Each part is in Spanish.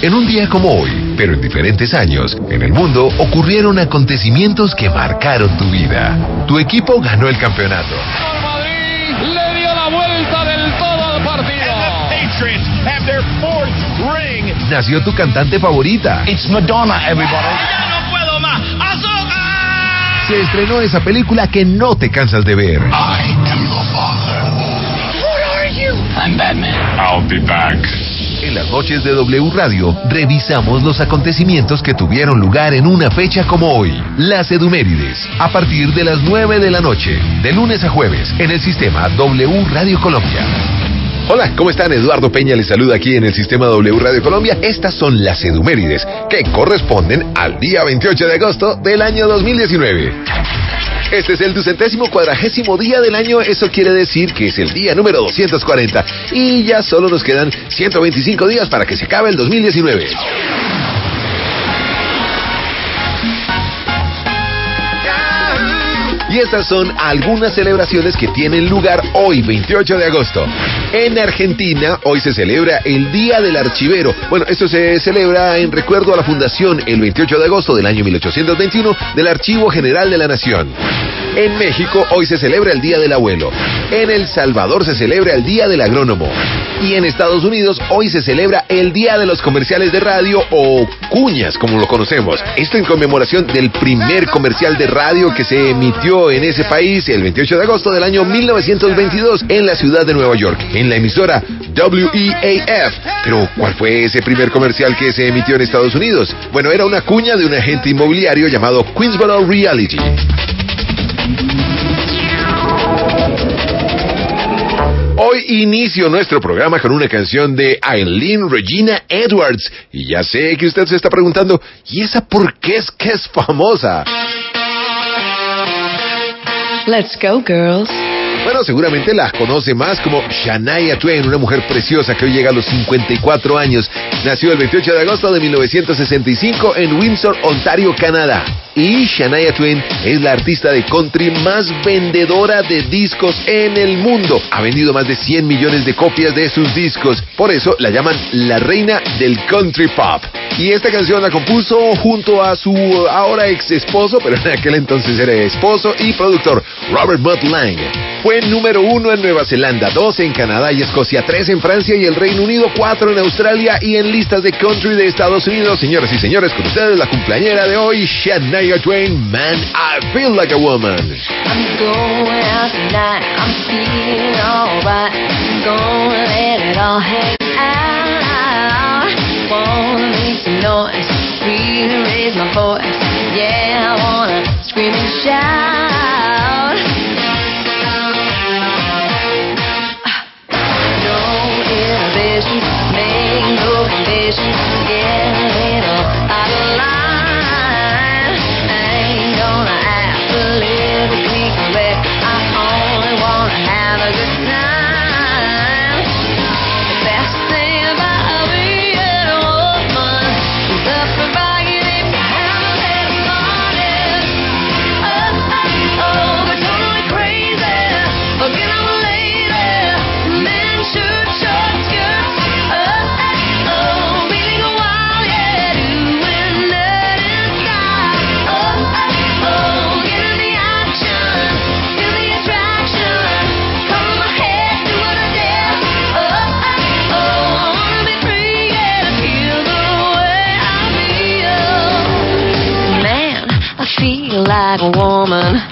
En un día como hoy, pero en diferentes años, en el mundo ocurrieron acontecimientos que marcaron tu vida. Tu equipo ganó el campeonato. El Madrid le dio la vuelta del todo al partido. Patriots have their fourth ring. Nació tu cantante favorita. It's Madonna, everybody. ¡Ya no puedo más! ¡Azúcar! Se estrenó esa película que no te cansas de ver. I am your father. What are you? I'm Batman. I'll be back. En las noches de W Radio, revisamos los acontecimientos que tuvieron lugar en una fecha como hoy. Las Edumérides, a partir de las 9 de la noche, de lunes a jueves, en el sistema W Radio Colombia. Hola, ¿cómo están? Eduardo Peña les saluda aquí en el sistema W Radio Colombia. Estas son las Edumérides, que corresponden al día 28 de agosto del año 2019. Este es el 240º día del año, eso quiere decir que es el día número 240 y ya solo nos quedan 125 días para que se acabe el 2019. Y estas son algunas celebraciones que tienen lugar hoy, 28 de agosto. En Argentina, hoy se celebra el Día del Archivero. Bueno, esto se celebra en recuerdo a la fundación, el 28 de agosto del año 1821, del Archivo General de la Nación. En México, hoy se celebra el Día del Abuelo. En El Salvador se celebra el Día del Agrónomo. Y en Estados Unidos, hoy se celebra el Día de los Comerciales de Radio, o cuñas, como lo conocemos. Esto en conmemoración del primer comercial de radio que se emitió en ese país el 28 de agosto del año 1922 en la ciudad de Nueva York, en la emisora WEAF. Pero, ¿cuál fue ese primer comercial que se emitió en Estados Unidos? Bueno, era una cuña de un agente inmobiliario llamado Queensboro Realty. Hoy inicio nuestro programa con una canción de Eileen Regina Edwards. Y ya sé que usted se está preguntando, ¿y esa por qué es que es famosa? Let's go, girls. Bueno, seguramente la conoce más como Shania Twain, una mujer preciosa que hoy llega a los 54 años. Nació el 28 de agosto de 1965 en Windsor, Ontario, Canadá. Y Shania Twain es la artista de country más vendedora de discos en el mundo. Ha vendido más de 100 millones de copias de sus discos. Por eso la llaman la reina del country pop. Y esta canción la compuso junto a su ahora ex esposo, pero en aquel entonces era esposo y productor, Robert Mutt Lang. Fue número 1 en Nueva Zelanda, 2 en Canadá y Escocia, 3 en Francia y el Reino Unido, 4 en Australia y en listas de country de Estados Unidos. Señoras y señores, con ustedes la cumpleañera de hoy, Shania Twain, Man, I Feel Like a Woman. I'm going out tonight. I'm feeling alright. I'm gonna let it all hang out. Wanna make some noise, really raise my voice. Yeah, I wanna scream and shout. No inhibitions, make no conditions. Get a little out of line. I ain't gonna act politically correct. I only wanna have a good time. The best thing about being a woman is the prerogative to have a little morning. Oh, oh, oh, but totally crazy. Forget I'm a lady. Men shoot short skirts. Oh, oh, oh, feeling wild, yeah, doing dirty style. Oh, oh, oh, get in the action, feel the attraction. Cover my head, do what I dare. Oh, oh, oh, I wanna be free, yeah, to feel the way I feel. Man, I feel like a woman.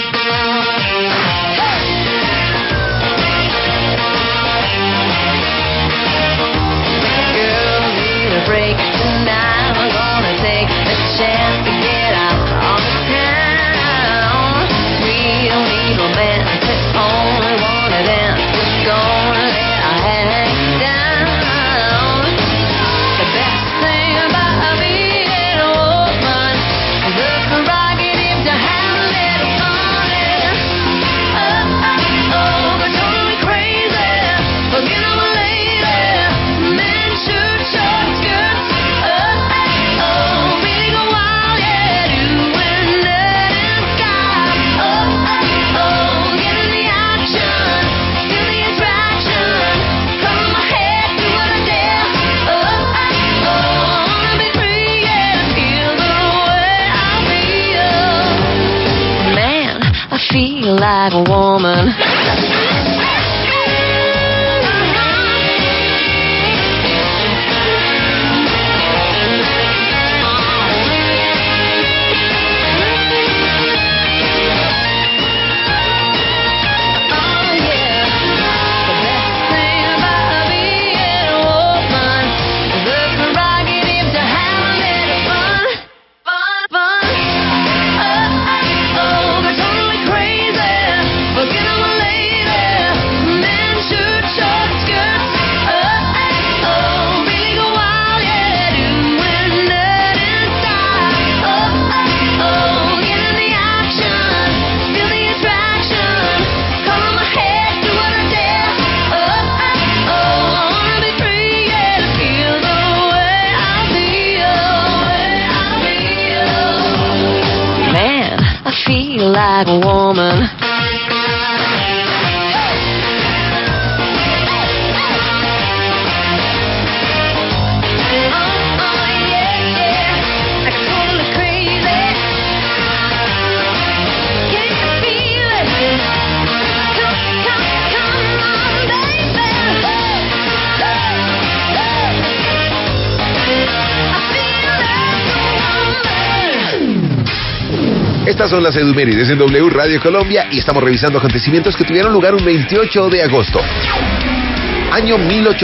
Girl, need a break tonight. I'm gonna take a chance to get out on the town. We don't need romance, we only wanna dance. We're gonna let our hang down. The best thing about being a woman is the prerogative to have a little fun. like a woman. Like a woman. Estas son las efemérides en W Radio Colombia y estamos revisando acontecimientos que tuvieron lugar un 28 de agosto. Año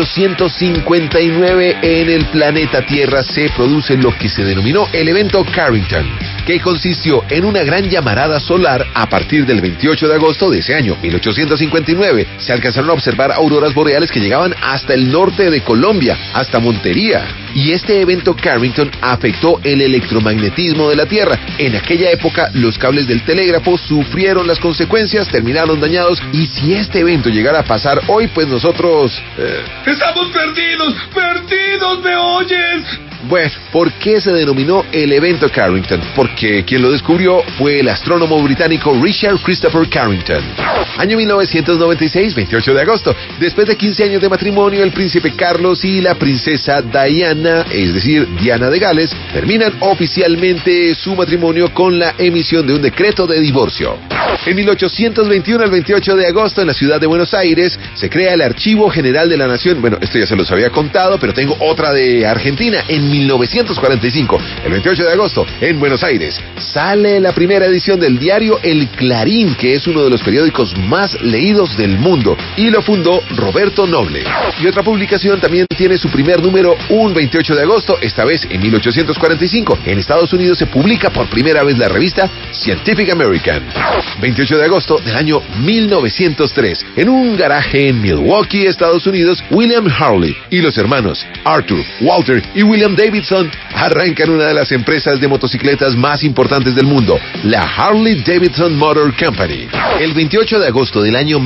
1859, en el planeta Tierra se produce lo que se denominó el evento Carrington, que consistió en una gran llamarada solar. A partir del 28 de agosto de ese año, 1859, se alcanzaron a observar auroras boreales que llegaban hasta el norte de Colombia, hasta Montería. Y este evento Carrington afectó el electromagnetismo de la Tierra. En aquella época, los cables del telégrafo sufrieron las consecuencias, terminaron dañados, y si este evento llegara a pasar hoy, pues nosotros... ¡Estamos perdidos! ¡Perdidos, me oyes! Bueno, ¿por qué se denominó el evento Carrington? Porque quien lo descubrió fue el astrónomo británico Richard Christopher Carrington. Año 1996, 28 de agosto. Después de 15 años de matrimonio, el príncipe Carlos y la princesa Diana, es decir, Diana de Gales, terminan oficialmente su matrimonio con la emisión de un decreto de divorcio. En 1821, el 28 de agosto, en la ciudad de Buenos Aires, se crea el Archivo General de la Nación. Bueno, esto ya se los había contado, pero tengo otra de Argentina. En 1945, el 28 de agosto, en Buenos Aires, sale la primera edición del diario El Clarín, que es uno de los periódicos más leídos del mundo, y lo fundó Roberto Noble. Y otra publicación también tiene su primer número un 28 de agosto, esta vez en 1845. En Estados Unidos se publica por primera vez la revista Scientific American. 28 de agosto del año 1903, en un garaje en Milwaukee, Estados Unidos, William Harley y los hermanos Arthur, Walter y William Davidson arrancan una de las empresas de motocicletas más importantes del mundo, la Harley Davidson Motor Company. El 28 de agosto del año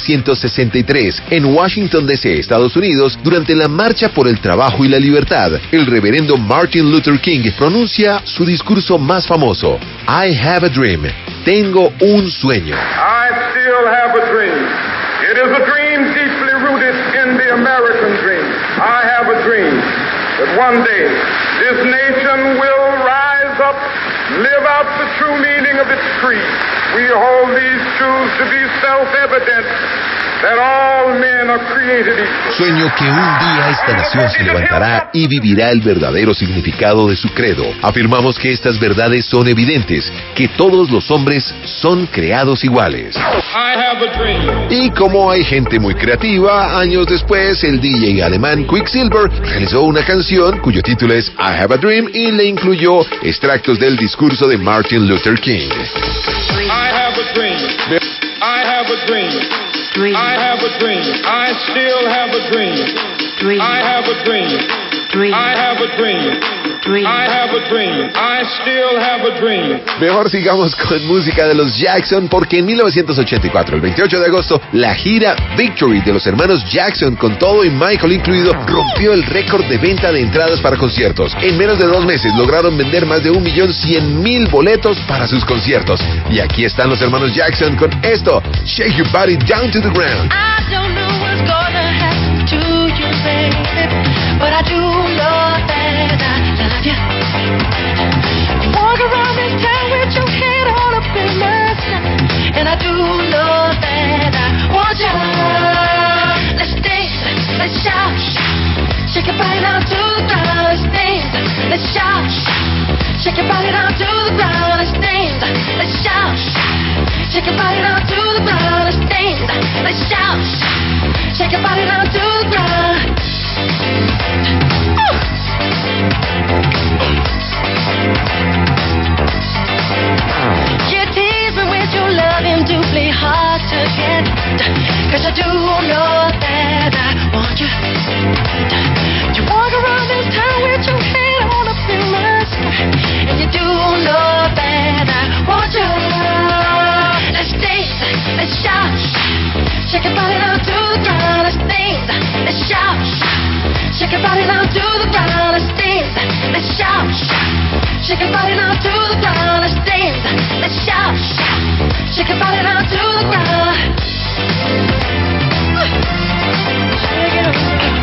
1963, en Washington D.C., Estados Unidos, durante la Marcha por el Trabajo y la Libertad, el reverendo Martin Luther King pronuncia su discurso más famoso, I have a dream. Tengo un sueño. I still have a dream. It is a dream deeply rooted in the American dream. I have a dream that one day this nation will rise up, live out the true meaning of its creed. We hold these truths to be self-evident, that all men are created equal. Sueño que un día esta nación se levantará y vivirá el verdadero significado de su credo. Afirmamos que estas verdades son evidentes, que todos los hombres son creados iguales. I have a dream. Y como hay gente muy creativa, años después el DJ alemán Quicksilver realizó una canción cuyo título es I Have a Dream y le incluyó extractos del discurso de Martin Luther King. I have a dream. I have a dream. Dream. I have a dream. I still have a dream. Dream. I have a dream. Dream. I have a dream. Dream. I have a dream. I still have a dream. Mejor sigamos con música de los Jackson, porque en 1984, el 28 de agosto, la gira Victory de los hermanos Jackson, con todo y Michael incluido, rompió el récord de venta de entradas para conciertos. En menos de 2 meses lograron vender más de 1.100.000 boletos para sus conciertos. Y aquí están los hermanos Jackson con esto, Shake Your Body Down to the Ground. I don't know what's gonna happen to you, baby, but I do know that I love you. You walk around this town with your head all up in the sky, and I do know down to the ground. Let's dance, let's shout. Shake your body down to the ground. Let's dance, let's shout. Shake your body down to the ground. Let's dance, let's shout. Shake your body down to the ground. You tease me with your loving, doubly hard to get. 'Cause I do know that I want you. You walk around this town with your head on up in my skirt. And you do know that I want you. Let's dance, let's shout. Shake your body down to the ground. Let's dance, let's shout. Shake your body down to the ground. Let's dance, let's shout. Shake your body down to the ground. Let's dance, let's shout. Shake your body down to the ground. Shake it up.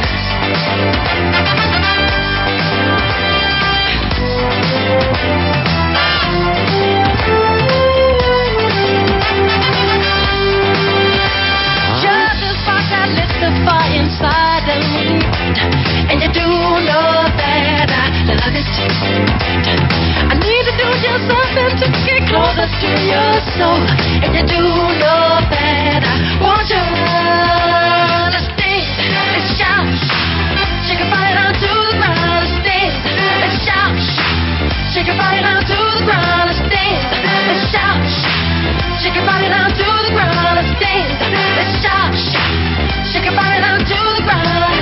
Just a spark that lit the fire inside of me, and you do know that I love it. I need to do just something to get closer to your soul, and you do know that I want you. Let's dance, let's shout. Shake your body down to the ground. Let's dance, let's shout. Shake your body down to the ground. Let's dance, let's shout. Shake your body down to the ground. Let's dance, let's shout. Shake your body down to the ground.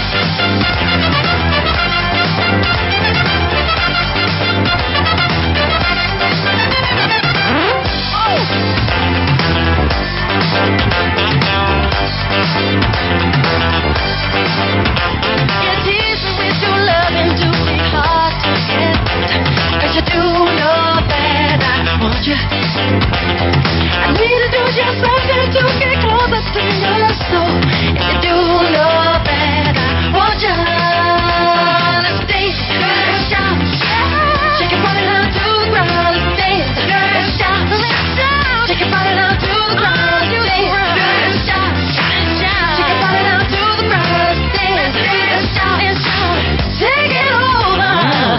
You tease me with your loving, doubly hard to get. 'Cause you do know that I want you. I need to do just something to get closer to your soul. And you do know that I want you. Let's dance, let's shout. Shake your body down to the ground. Let's dance, let's shout. Shake your body down to the ground. Let's dance, let's shout. Shake your body down to the ground. Let's dance, let's shout. Take it over.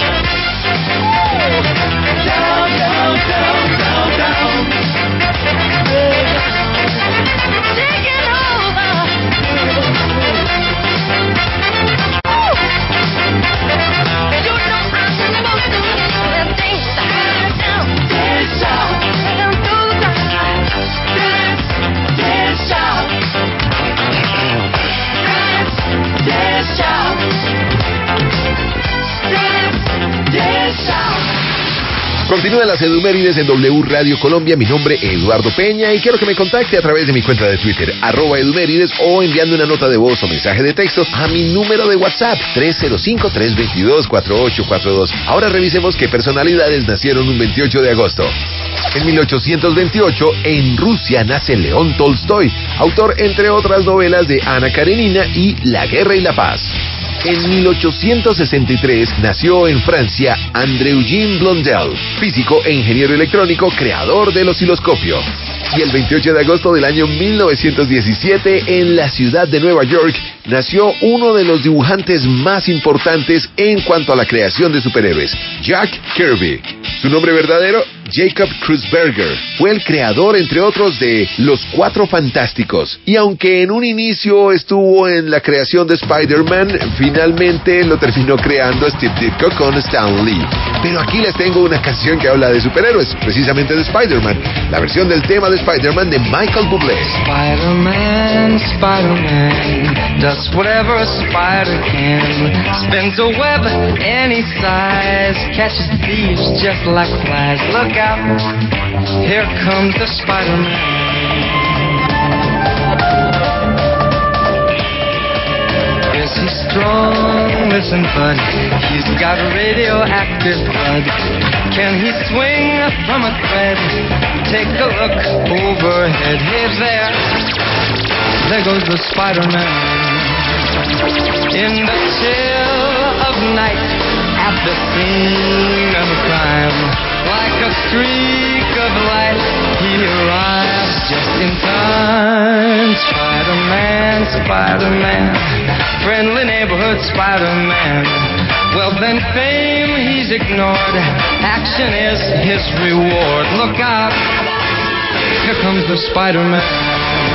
Down, down, down, down, down. Take it over. You know I'm supposed to dance down, dance out, down to the ground. Dance out, dance out, dance out. Continúan las Edumérides en W Radio Colombia. Mi nombre es Eduardo Peña y quiero que me contacte a través de mi cuenta de Twitter, @Edumérides, o enviando una nota de voz o mensaje de texto a mi número de WhatsApp, 305-322-4842. Ahora revisemos qué personalidades nacieron un 28 de agosto. En 1828, en Rusia, nace León Tolstoy, autor, entre otras novelas, de Ana Karenina y La Guerra y la Paz. En 1863 nació en Francia André Eugène Blondel, físico e ingeniero electrónico, creador del osciloscopio. Y el 28 de agosto del año 1917, en la ciudad de Nueva York, nació uno de los dibujantes más importantes en cuanto a la creación de superhéroes, Jack Kirby. Su nombre verdadero, Jacob Kreuzberger. Fue el creador, entre otros, de Los Cuatro Fantásticos. Y aunque en un inicio estuvo en la creación de Spider-Man, finalmente lo terminó creando Steve Ditko con Stan Lee. Pero aquí les tengo una canción que habla de superhéroes, precisamente de Spider-Man. La versión del tema de Spider-Man de Michael Bublé. Spider-Man, Spider-Man, does whatever a spider can. Spins a web any size, catches thieves just like flies. Look out, here comes the Spider-Man. Is he strong? Listen, bud, he's got radioactive blood. Can he swing from a thread? Take a look overhead. Hey there goes the Spider-Man. In the chill of night, at the scene of a crime, like a streak of light, he arrives just in time. Spider-Man, Spider-Man, friendly neighborhood Spider-Man. Wealth and fame he's ignored, action is his reward. Look out, here comes the Spider-Man.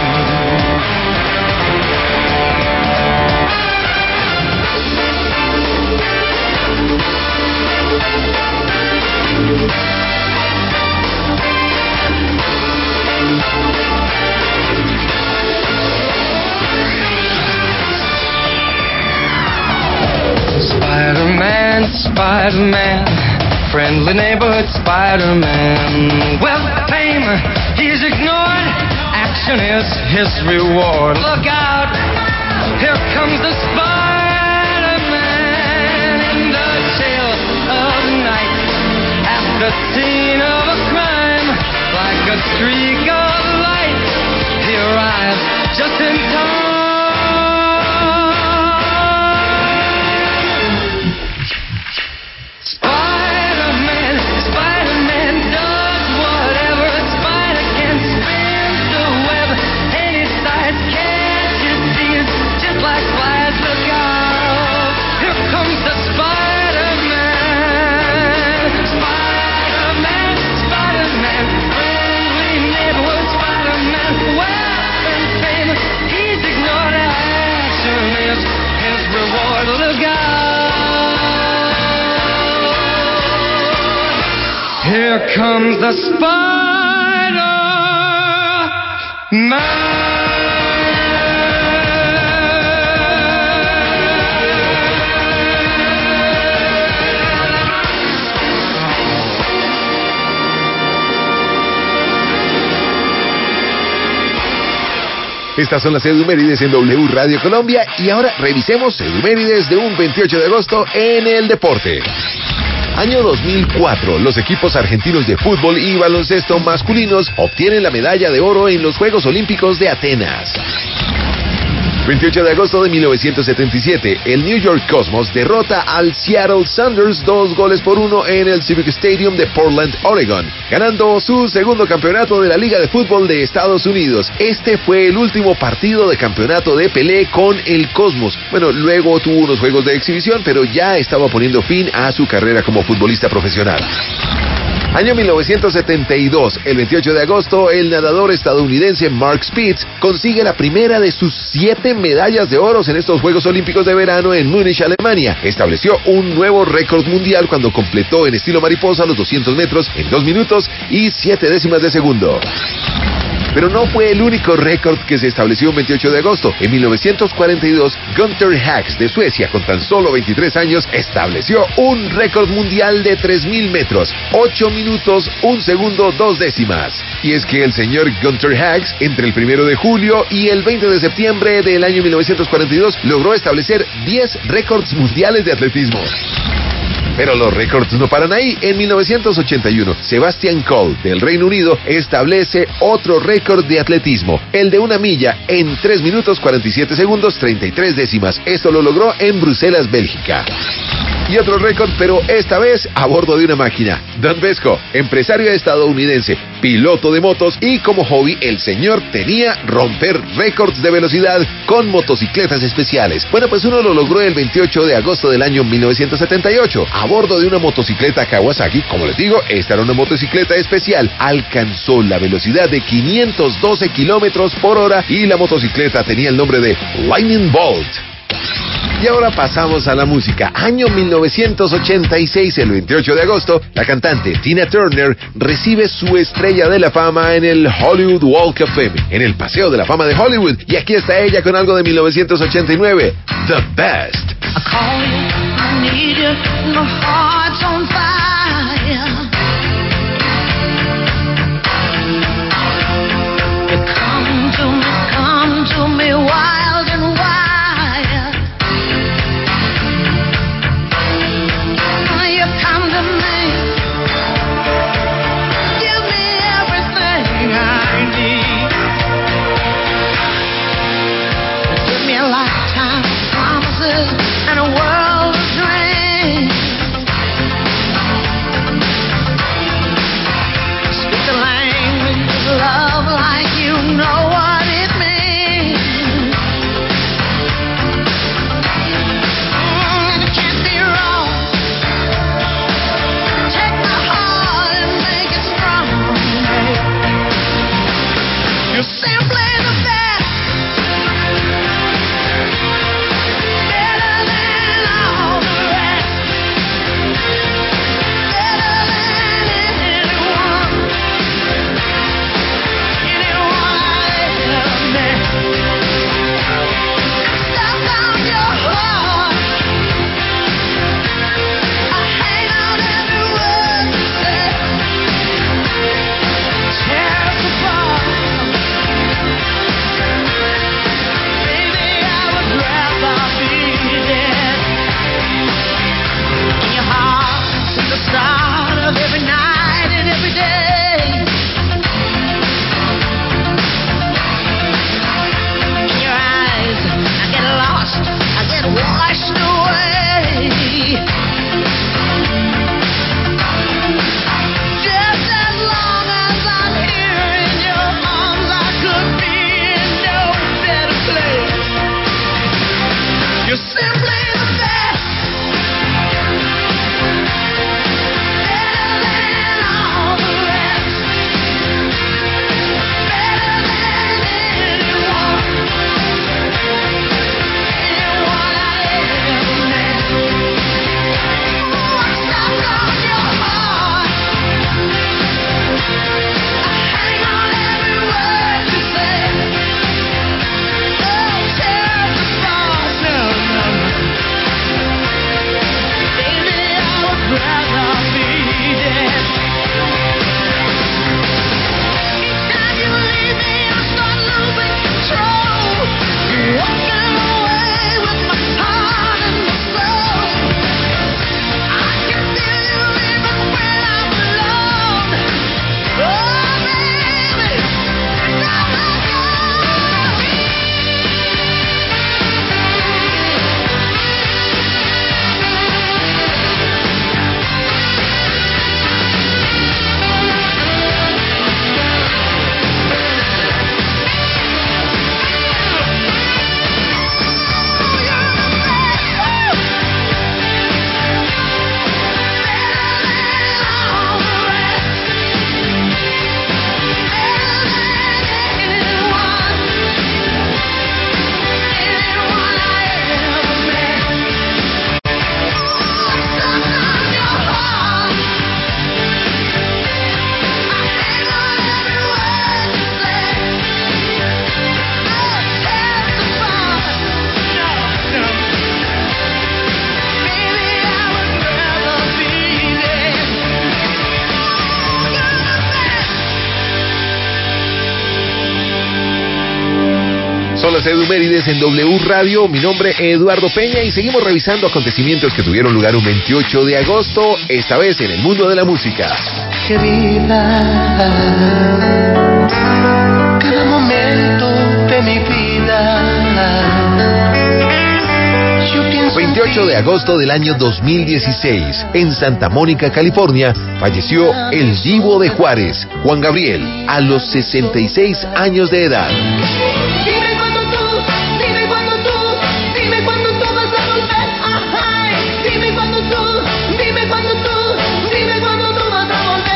Spider-Man, Spider-Man, friendly neighborhood Spider-Man. Wealth, fame, he's ignored, action is his reward. Look out, here comes the Spider-Man in the chill of night. After scene of a crime, like a streak of light, he arrives just in time. Here comes the Spider-Man. Estas son las edumérides en W Radio Colombia y ahora revisemos edumérides de un 28 de agosto en el deporte. Año 2004, los equipos argentinos de fútbol y baloncesto masculinos obtienen la medalla de oro en los Juegos Olímpicos de Atenas. 28 de agosto de 1977, el New York Cosmos derrota al Seattle Sounders 2-1 en el Civic Stadium de Portland, Oregon, ganando su segundo campeonato de la Liga de Fútbol de Estados Unidos. Este fue el último partido de campeonato de Pelé con el Cosmos. Bueno, luego tuvo unos juegos de exhibición, pero ya estaba poniendo fin a su carrera como futbolista profesional. Año 1972, el 28 de agosto, el nadador estadounidense Mark Spitz consigue la primera de sus 7 medallas de oro en estos Juegos Olímpicos de Verano en Múnich, Alemania. Estableció un nuevo récord mundial cuando completó en estilo mariposa los 200 metros en 2 minutos y 7 décimas de segundo. Pero no fue el único récord que se estableció el 28 de agosto. En 1942, Gunther Hax de Suecia, con tan solo 23 años, estableció un récord mundial de 3.000 metros, 8 minutos, 1 segundo, 2 décimas. Y es que el señor Gunther Hax, entre el 1 de julio y el 20 de septiembre del año 1942, logró establecer 10 récords mundiales de atletismo. Pero los récords no paran ahí. En 1981, Sebastian Coe, del Reino Unido, establece otro récord de atletismo, el de 1 milla en 3 minutos 47 segundos 33 décimas. Esto lo logró en Bruselas, Bélgica. Y otro récord, pero esta vez a bordo de una máquina. Don Vesco, empresario estadounidense, piloto de motos y como hobby el señor tenía romper récords de velocidad con motocicletas especiales. Bueno, pues uno lo logró el 28 de agosto del año 1978 a bordo de una motocicleta Kawasaki. Como les digo, esta era una motocicleta especial. Alcanzó la velocidad de 512 kilómetros por hora y la motocicleta tenía el nombre de Lightning Bolt. Y ahora pasamos a la música. Año 1986, el 28 de agosto, la cantante Tina Turner recibe su estrella de la fama en el Hollywood Walk of Fame, en el Paseo de la Fama de Hollywood. Y aquí está ella con algo de 1989, The Best. I call you, I need you, my heart's on fire. You come to me wild and wild. You come to me, give me everything I need. Give me a lifetime of promises and a world of dreams. Bienvenidos a Edumérides en W Radio. Mi nombre es Eduardo Peña y seguimos revisando acontecimientos que tuvieron lugar un 28 de agosto, esta vez en el mundo de la música. Querida, cada momento de mi vida. 28 de agosto del año 2016, en Santa Mónica, California, falleció el Divo de Juárez, Juan Gabriel, a los 66 años de edad. Dime cuándo tú, dime cuándo tú, dime cuándo tú vas a volver. Ay, dime cuándo tú, dime cuándo tú, dime cuándo tú vas a volver.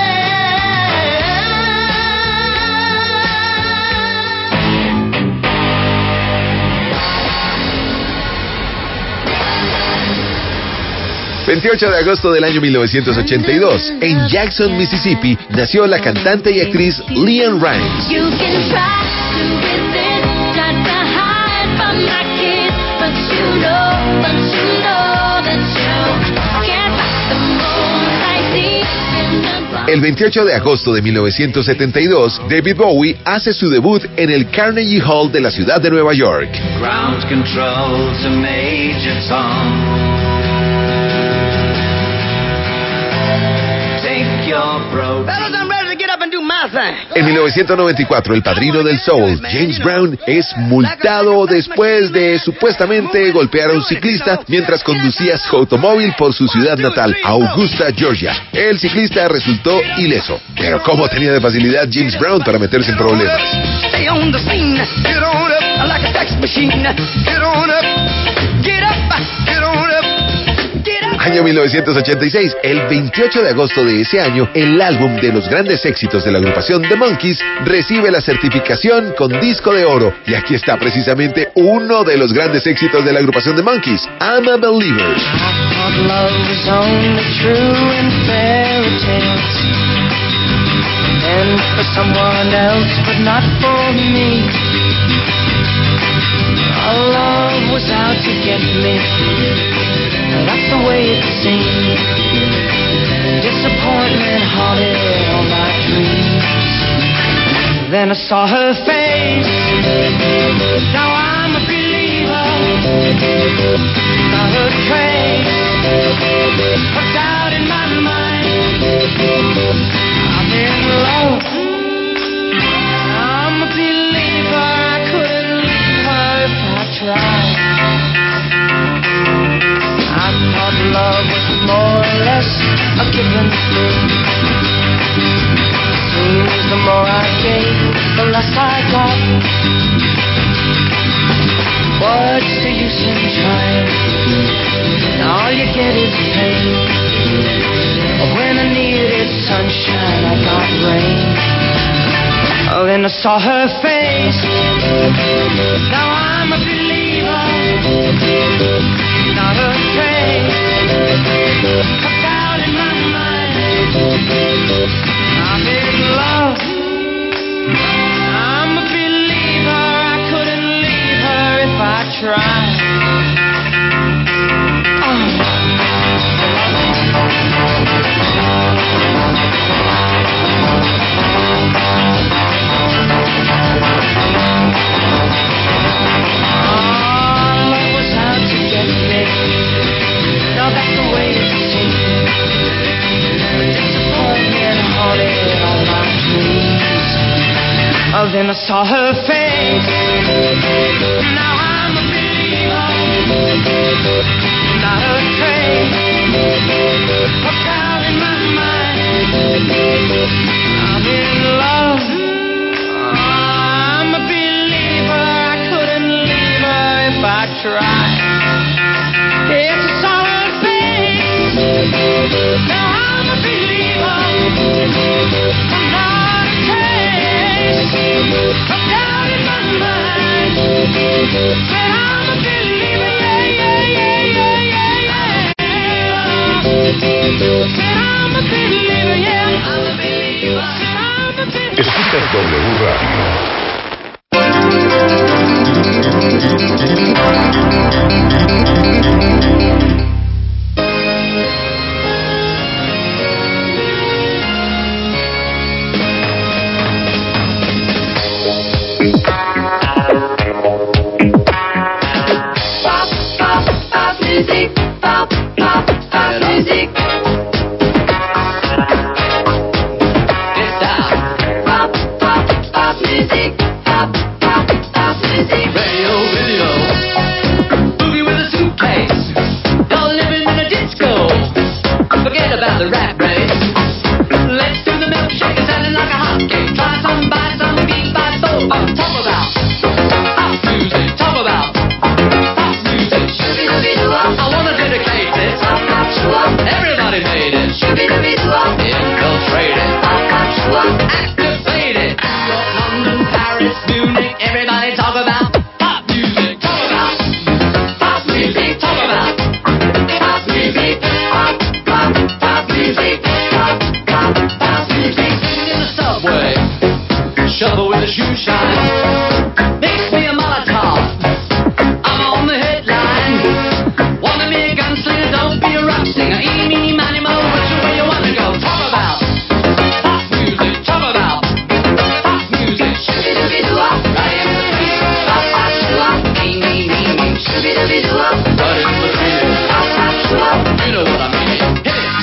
28 de agosto del año 1982, en Jackson, Mississippi, nació la cantante y actriz LeAnn Rimes. You can try to resist, try to hide from my kiss, but you know that you can't fight the moon I see in the dark. El 28 de agosto de 1972, David Bowie hace su debut en el Carnegie Hall de la ciudad de Nueva York. Ground control to Major Tom. Take your broke. Fellas, I'm ready to get up and do my thing. En 1994, el padrino del soul, James Brown, es multado después de supuestamente golpear a un ciclista mientras conducía su automóvil por su ciudad natal, Augusta, Georgia. El ciclista resultó ileso. Pero ¿cómo tenía de facilidad James Brown para meterse en problemas? Stay on the scene. Get on up like a fax machine. Get on up. Get up. Get on up. Get up. Año 1986, el 28 de agosto de ese año, el álbum de los grandes éxitos de la agrupación The Monkees recibe la certificación con disco de oro. Y aquí está precisamente uno de los grandes éxitos de la agrupación The Monkees, I'm a Believer. I thought love was only true in fairy tales, and for someone else, but not for me. Our love was out to get me. That's the way it seemed. Disappointment haunted all my dreams. Then I saw her face. Now I'm a believer. Not a trace of doubt in my mind. I'm in love. I'm a believer. I couldn't leave her if I tried. I thought love was more or less a given thing. Seems the more I gave, the less I got. What's the use in trying? All you get is pain. When I needed sunshine, I got rain. Oh, then I saw her face. Now I'm a believer. Not a trace of doubt in my mind. I'm in love. I'm a believer. I couldn't leave her if I tried. Oh, then I saw her face. Now I'm a believer. Not a trace of doubt in my mind. I'm in love. I'm a believer. I couldn't leave her if I tried. It's a solid face. Now I'm a believer. I'm not a trace of doubt in my mind. Said I'm a believer, yeah, yeah, yeah, yeah, yeah, yeah. Said I'm a believer, yeah, I'm a believer. Said I'm a believer. Escuchas W Radio. the shoe shine. Makes me a Molotov. I'm on the headline. Wanna be a gunslinger, don't be a rock singer. Eeny, meeny, miny, mo, which way you wanna go? Talk about pop music. Talk about pop music. Shoo-be-doo-be-doo-wop. Right in between. Pop, pop, shoo-wop. Eeny, meeny, meeny. Shoo-be-doo-be-doo-wop. Right in between. Pop, pop, shoo-wop. You know what I mean. Hit it.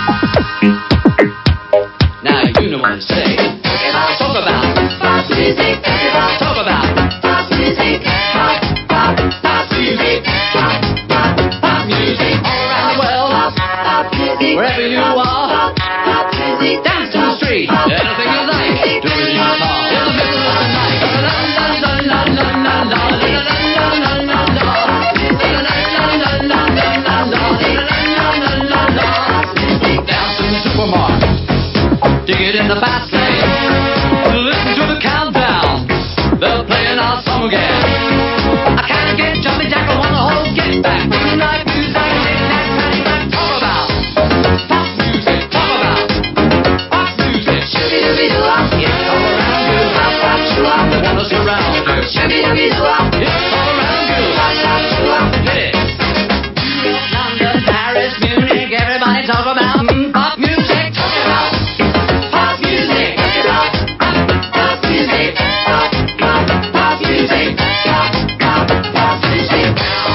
Now you know what to say. Talk about pop music. Talk about pop music. Pop, pop, pop music. Pop, pop, pop music. All around the world, pop music. Wherever you are, pop music. Dance to the street. Anything you like. Do it in your car. In the middle of the night. La la la la la la la la la la la la la la. La la la la la la la la la la la. Down to the supermarket. To get in the fast lane. Listen to the countdown. They're playing our song again. I kinda get jumpy jack, I wanna hold get back. Like music, knick-knack, paddywhack. Talk about pop music. Talk about pop music. Shoo-be-doo-be-doo-wop. It's all around you. Pop, pop, shoo-wop. They want us around you. Shoo-be-doo-be-doo-wop. It's all around you. Pop, pop, shoo-wop. Hit it. London, Paris, Munich, everybody talk about pop music. Talk about pop music. Talk about pop music. Pop, pop, pop music. Pop, pop, pop music.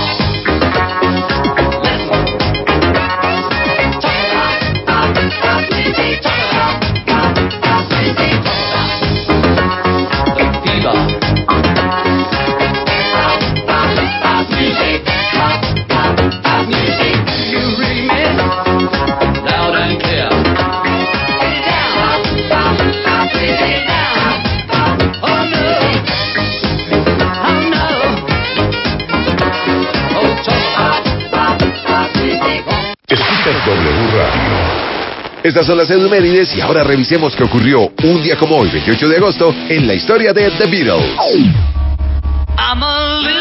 Listen. Talk about pop, pop music. Talk about pop, pop music. Talk about the fever. Pop, pop, pop music. Pop, pop, pop music. You read me? Loud and clear. Get it down. Pop, pop, pop music. Get it down. Pop, oh no. Oh no. Oh, talk about pop, pop music. Escuchas W Radio. Estas son las efemérides y ahora revisemos qué ocurrió un día como hoy, 28 de agosto, en la historia de The Beatles. I'm a loser.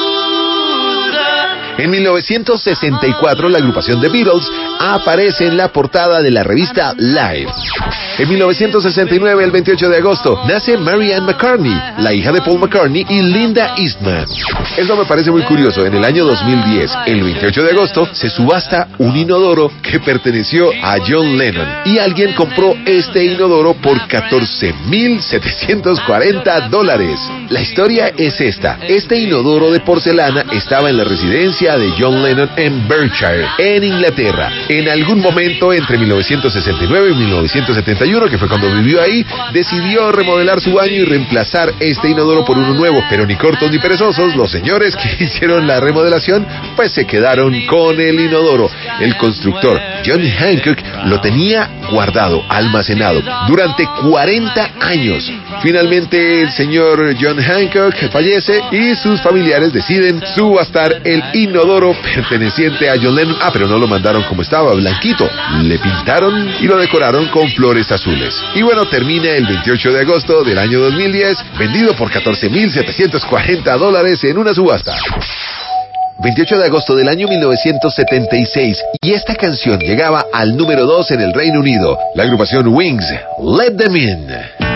En 1964, la agrupación The Beatles aparece en la portada de la revista Live. En 1969, el 28 de agosto, nace Mary Ann McCartney, la hija de Paul McCartney y Linda Eastman. Esto me parece muy curioso. En el año 2010, el 28 de agosto, se subasta un inodoro que perteneció a John Lennon. Y alguien compró este inodoro por $14,740. La historia es esta. Este inodoro de porcelana estaba en la residencia de John Lennon en Berkshire, en Inglaterra. En algún momento entre 1969 y 1971, que fue cuando vivió ahí, decidió remodelar su baño y reemplazar este inodoro por uno nuevo. Pero ni cortos ni perezosos, los señores que hicieron la remodelación, pues se quedaron con el inodoro. El constructor John Hancock lo tenía guardado, almacenado, durante 40 años. Finalmente el señor John Hancock fallece y sus familiares deciden subastar el inodoro perteneciente a John Lennon. Pero no lo mandaron como estaba, blanquito. Le pintaron y lo decoraron con flores azules. Y bueno, termina el 28 de agosto del año 2010, vendido por $14,740 en una subasta. 28 de agosto del año 1976, y esta canción llegaba al número 2 en el Reino Unido. La agrupación Wings, Let Them In.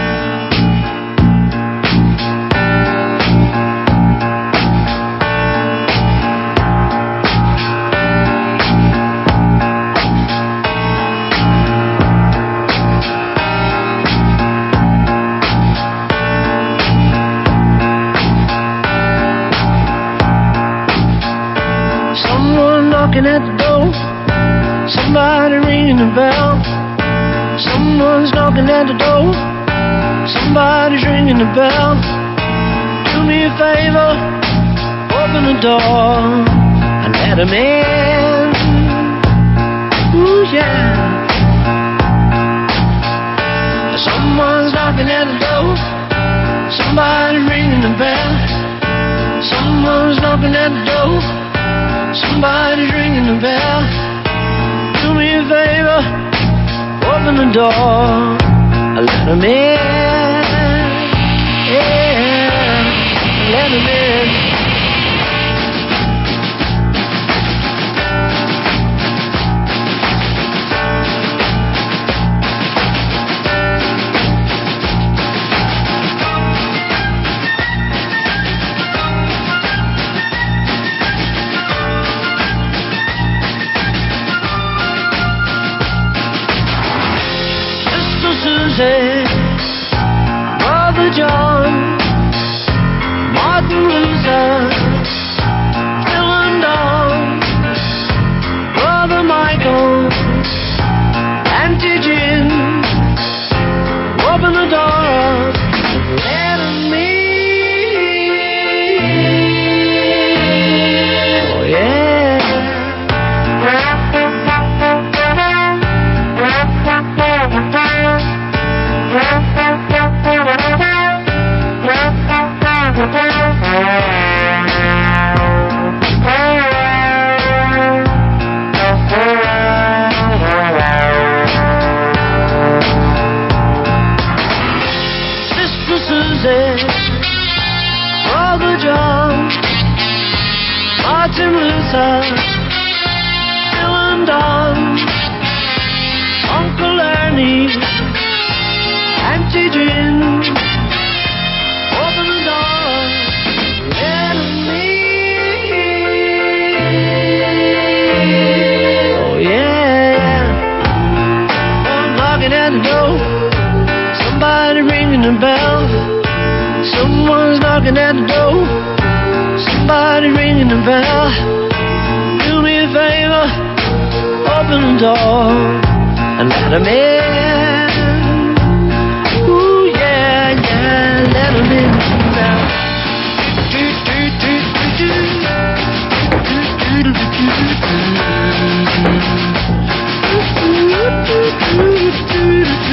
Knocking at the door, somebody ringing the bell. Someone's knocking at the door, somebody's ringing the bell. Do me a favor, open the door and let 'em in. Ooh yeah. Someone's knocking at the door, somebody's ringing the bell. Someone's knocking at the door, somebody's ringing the bell. Do me a favor, open the door, let 'em in. Yeah, let 'em in. Susie, Brother John, Martin Luther, Phil and Don, Brother Michael, Auntie Jim, open the door, let 'em in. Oh yeah. Sister Susie, Brother John, Martin Luther, Phil and Don, Uncle Ernie, Auntie Jim, open the door, let 'em in. Oh yeah, I'm knocking at the door, somebody ringing the bell. Someone's knocking at the door, somebody ringing the bell. Do me a favor, open the door and let 'em in. Ooh yeah, yeah, let 'em in now. Do, do, do, do, do. Do, do, do, do, do, do.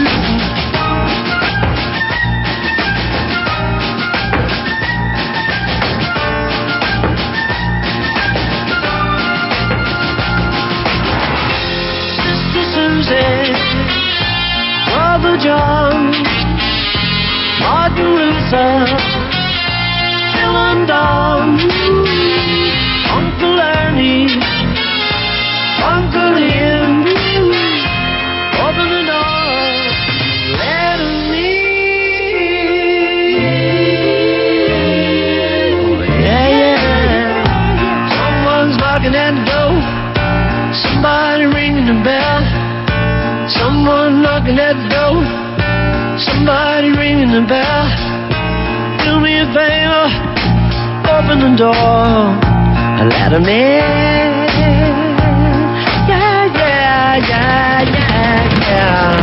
Brother John, Martin Luther, Phil and Don, Uncle Ernie, Uncle Ian, open the door, let 'em in. Oh, yeah, yeah. Someone's knocking at the door, somebody ringing the bell. Someone knocking at the door, somebody ringing the bell. Do me a favor, open the door and let 'em in. Yeah, yeah, yeah, yeah, yeah.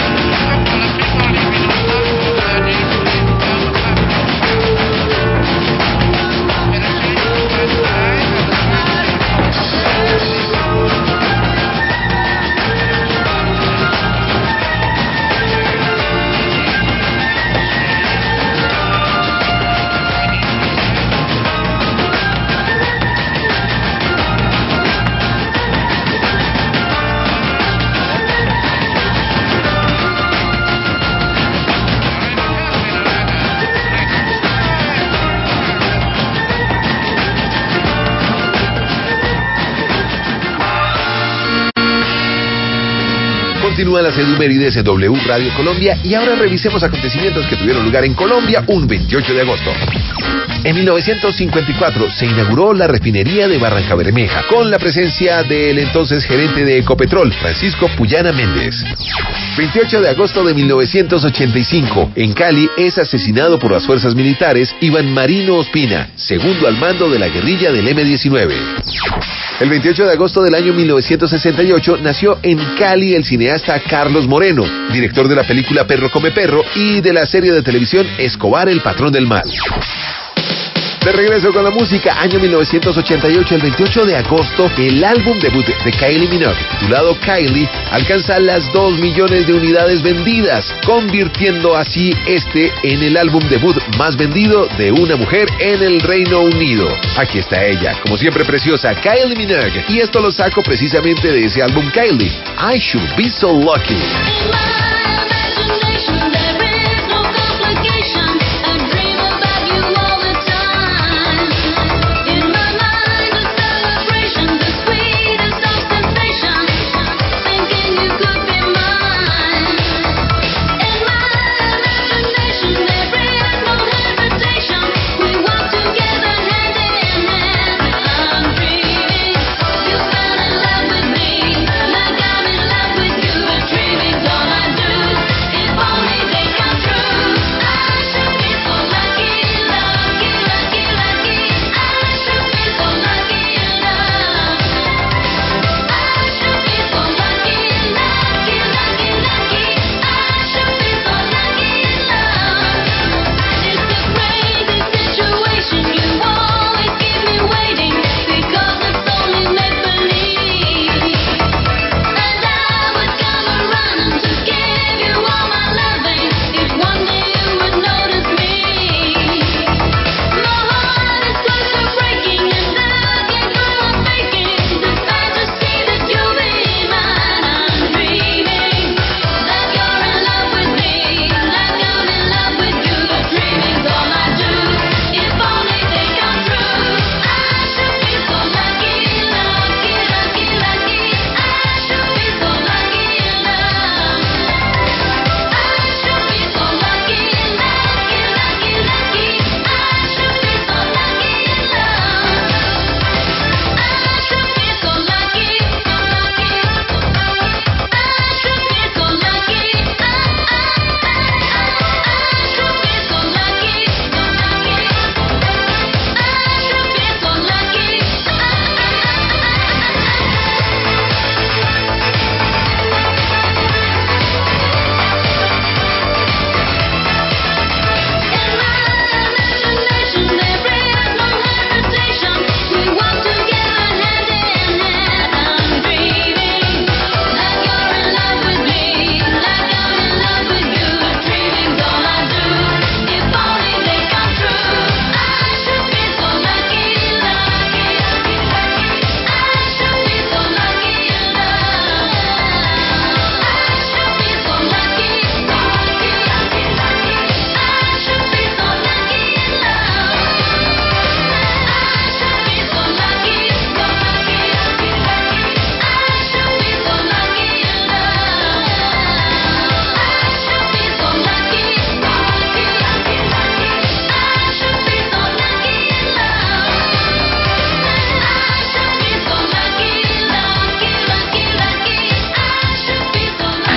Continúa las efemérides en W Radio Colombia y ahora revisemos acontecimientos que tuvieron lugar en Colombia un 28 de agosto. En 1954 se inauguró la refinería de Barrancabermeja con la presencia del entonces gerente de Ecopetrol, Francisco Puyana Méndez. 28 de agosto de 1985, en Cali es asesinado por las fuerzas militares Iván Marino Ospina, segundo al mando de la guerrilla del M-19. El 28 de agosto del año 1968 nació en Cali el cineasta Carlos Moreno, director de la película Perro come perro y de la serie de televisión Escobar el patrón del mal. De regreso con la música, año 1988, el 28 de agosto, el álbum debut de Kylie Minogue, titulado Kylie, alcanza las 2 millones de unidades vendidas, convirtiendo así este en el álbum debut más vendido de una mujer en el Reino Unido. Aquí está ella, como siempre preciosa, Kylie Minogue, y esto lo saco precisamente de ese álbum Kylie, I Should Be So Lucky. All I do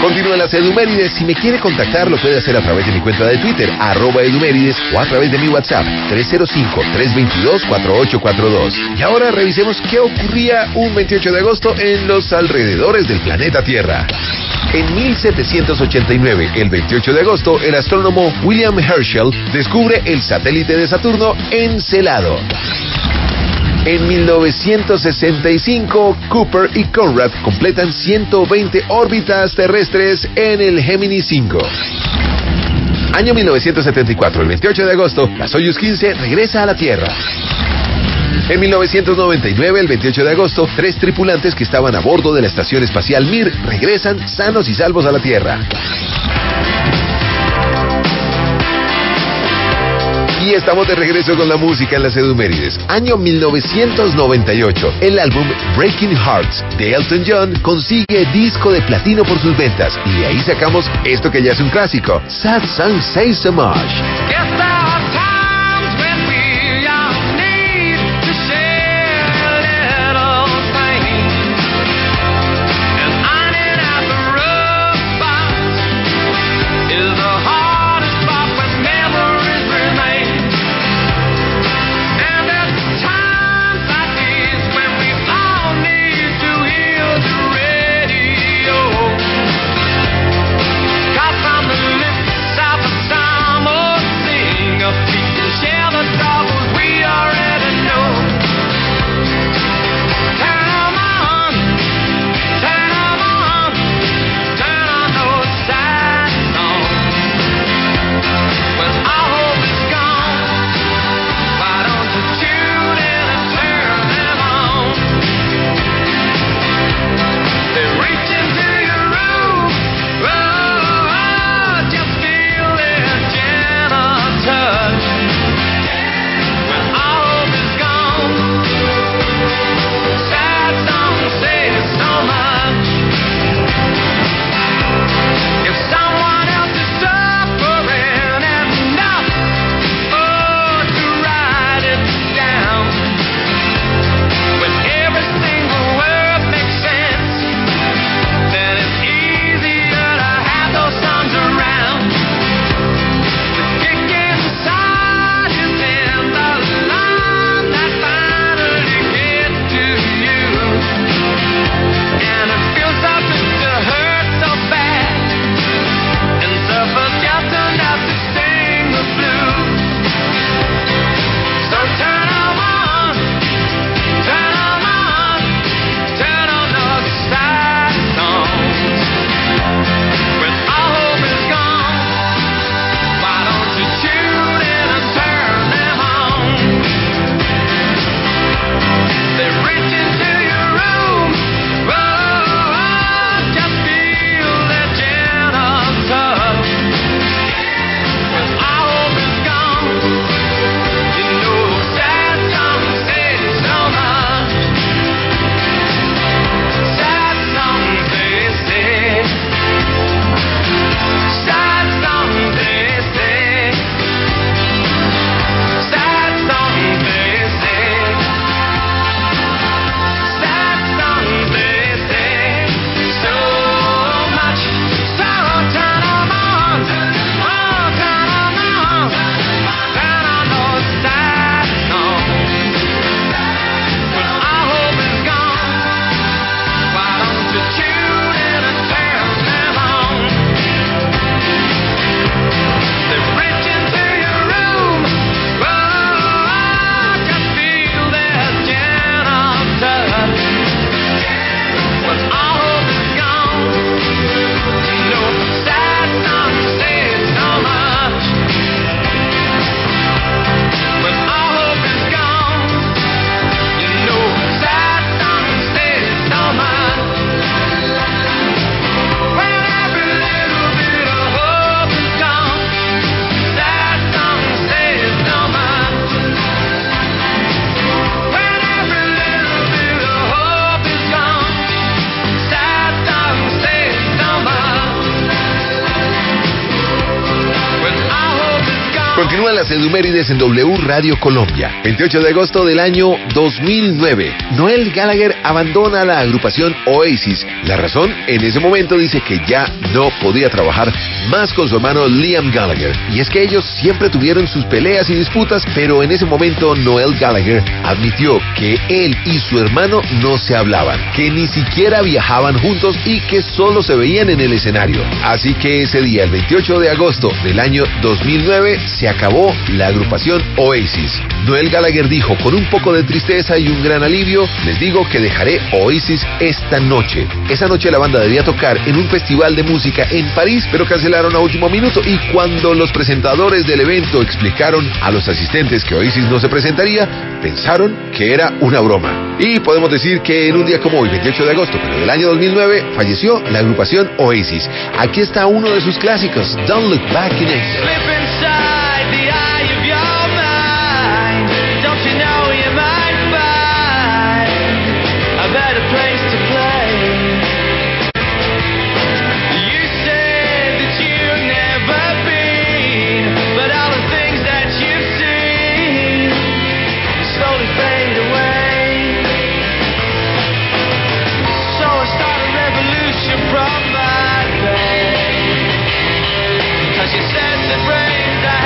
Continúa las Edumérides. Si me quiere contactar, lo puede hacer a través de mi cuenta de Twitter, @Edumérides, o a través de mi WhatsApp, 305-322-4842. Y ahora revisemos qué ocurría un 28 de agosto en los alrededores del planeta Tierra. En 1789, el 28 de agosto, el astrónomo William Herschel descubre el satélite de Saturno, Encelado. En 1965, Cooper y Conrad completan 120 órbitas terrestres en el Gemini 5. Año 1974, el 28 de agosto, la Soyuz 15 regresa a la Tierra. En 1999, el 28 de agosto, 3 tripulantes que estaban a bordo de la Estación Espacial Mir regresan sanos y salvos a la Tierra. Y estamos de regreso con la música en las Edumérides. Año 1998, el álbum Breaking Hearts de Elton John consigue disco de platino por sus ventas. Y de ahí sacamos esto que ya es un clásico, Sad Song Say So Much. Continúan las Edumérides en W Radio Colombia. 28 de agosto del año 2009. Noel Gallagher abandona la agrupación Oasis. La razón, en ese momento dice que ya no podía trabajar más con su hermano Liam Gallagher. Y es que ellos siempre tuvieron sus peleas y disputas, pero en ese momento Noel Gallagher admitió que él y su hermano no se hablaban, que ni siquiera viajaban juntos y que solo se veían en el escenario. Así que ese día, el 28 de agosto del año 2009, se acabó la agrupación Oasis. Noel Gallagher dijo, con un poco de tristeza y un gran alivio, les digo que dejaré Oasis esta noche. Esa noche la banda debía tocar en un festival de música en París, pero cancelaron a último minuto, y cuando los presentadores del evento explicaron a los asistentes que Oasis no se presentaría, pensaron que era una broma. Y podemos decir que en un día como hoy, 28 de agosto, pero del año 2009, falleció la agrupación Oasis. Aquí está uno de sus clásicos, Don't Look Back in Anger. From my brain, 'cause you said the brains I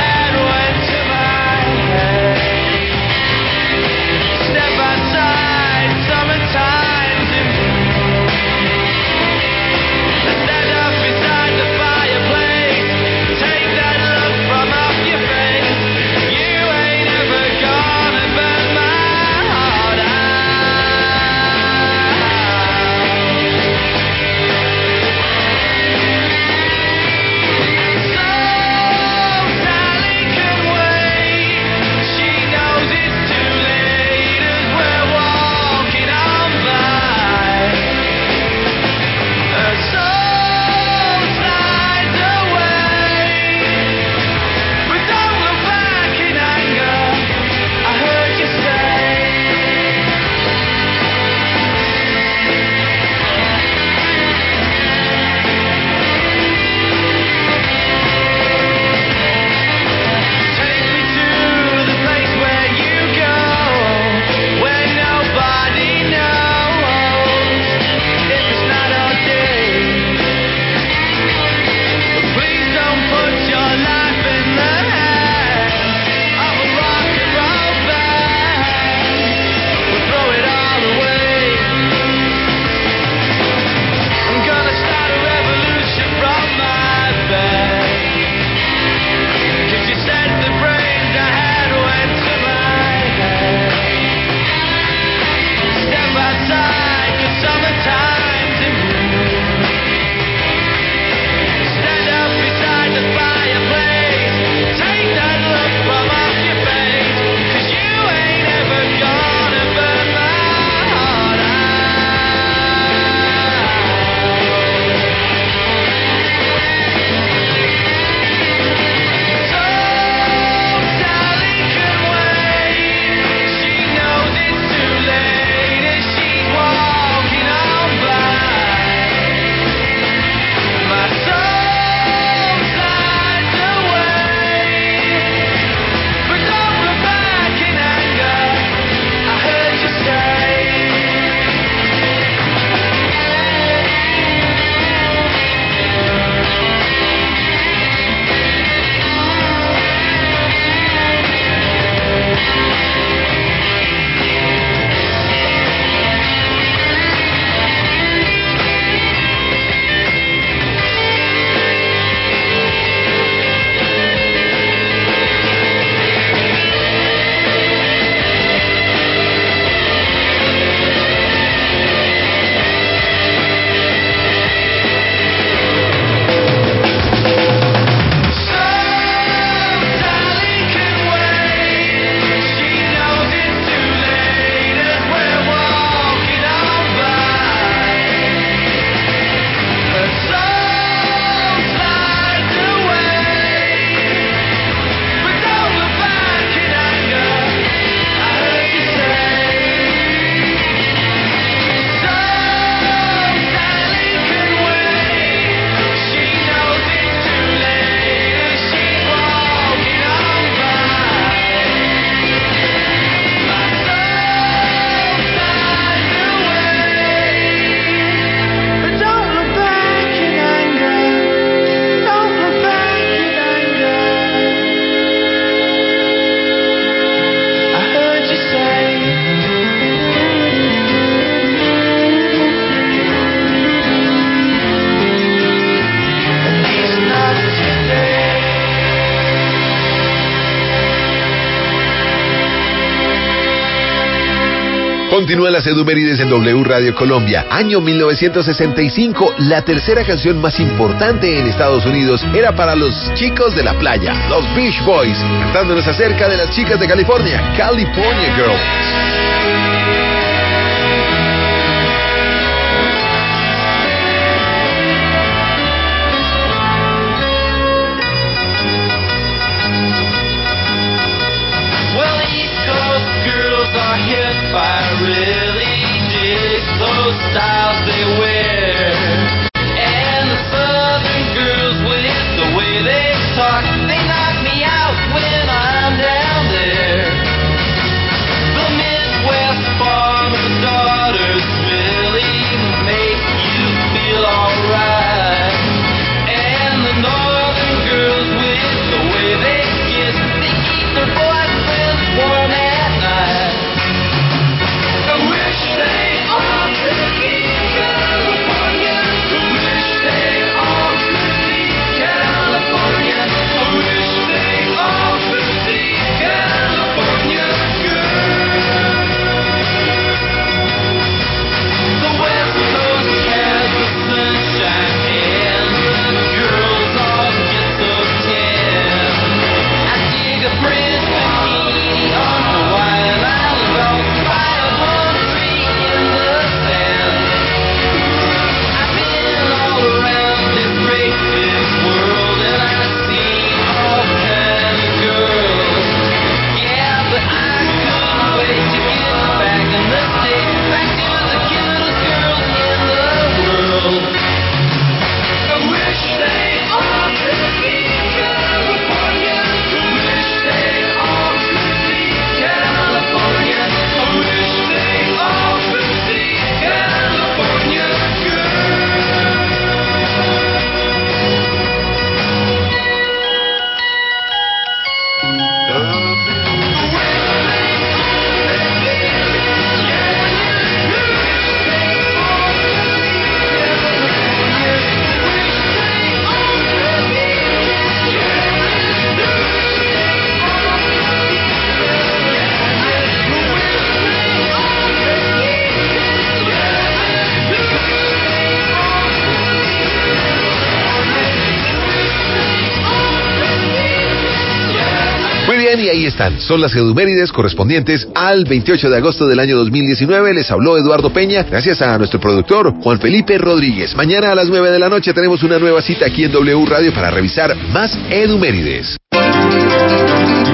Continúan las Edumérides en W Radio Colombia. Año 1965, la tercera canción más importante en Estados Unidos era para los chicos de la playa, los Beach Boys, cantándonos acerca de las chicas de California, California Girls. Are hit by really dig those styles they wear, and the southern girls with the way they talk, they knock me out when I'm down there. The Midwest farmer's daughters really make you feel alright, and the northern girls with the way they kiss, they keep their boyfriends warm at night. Y ahí están, son las Edumérides correspondientes al 28 de agosto del año 2019. Les habló Eduardo Peña, gracias a nuestro productor Juan Felipe Rodríguez. Mañana a las 9 de la noche tenemos una nueva cita aquí en W Radio para revisar más Edumérides.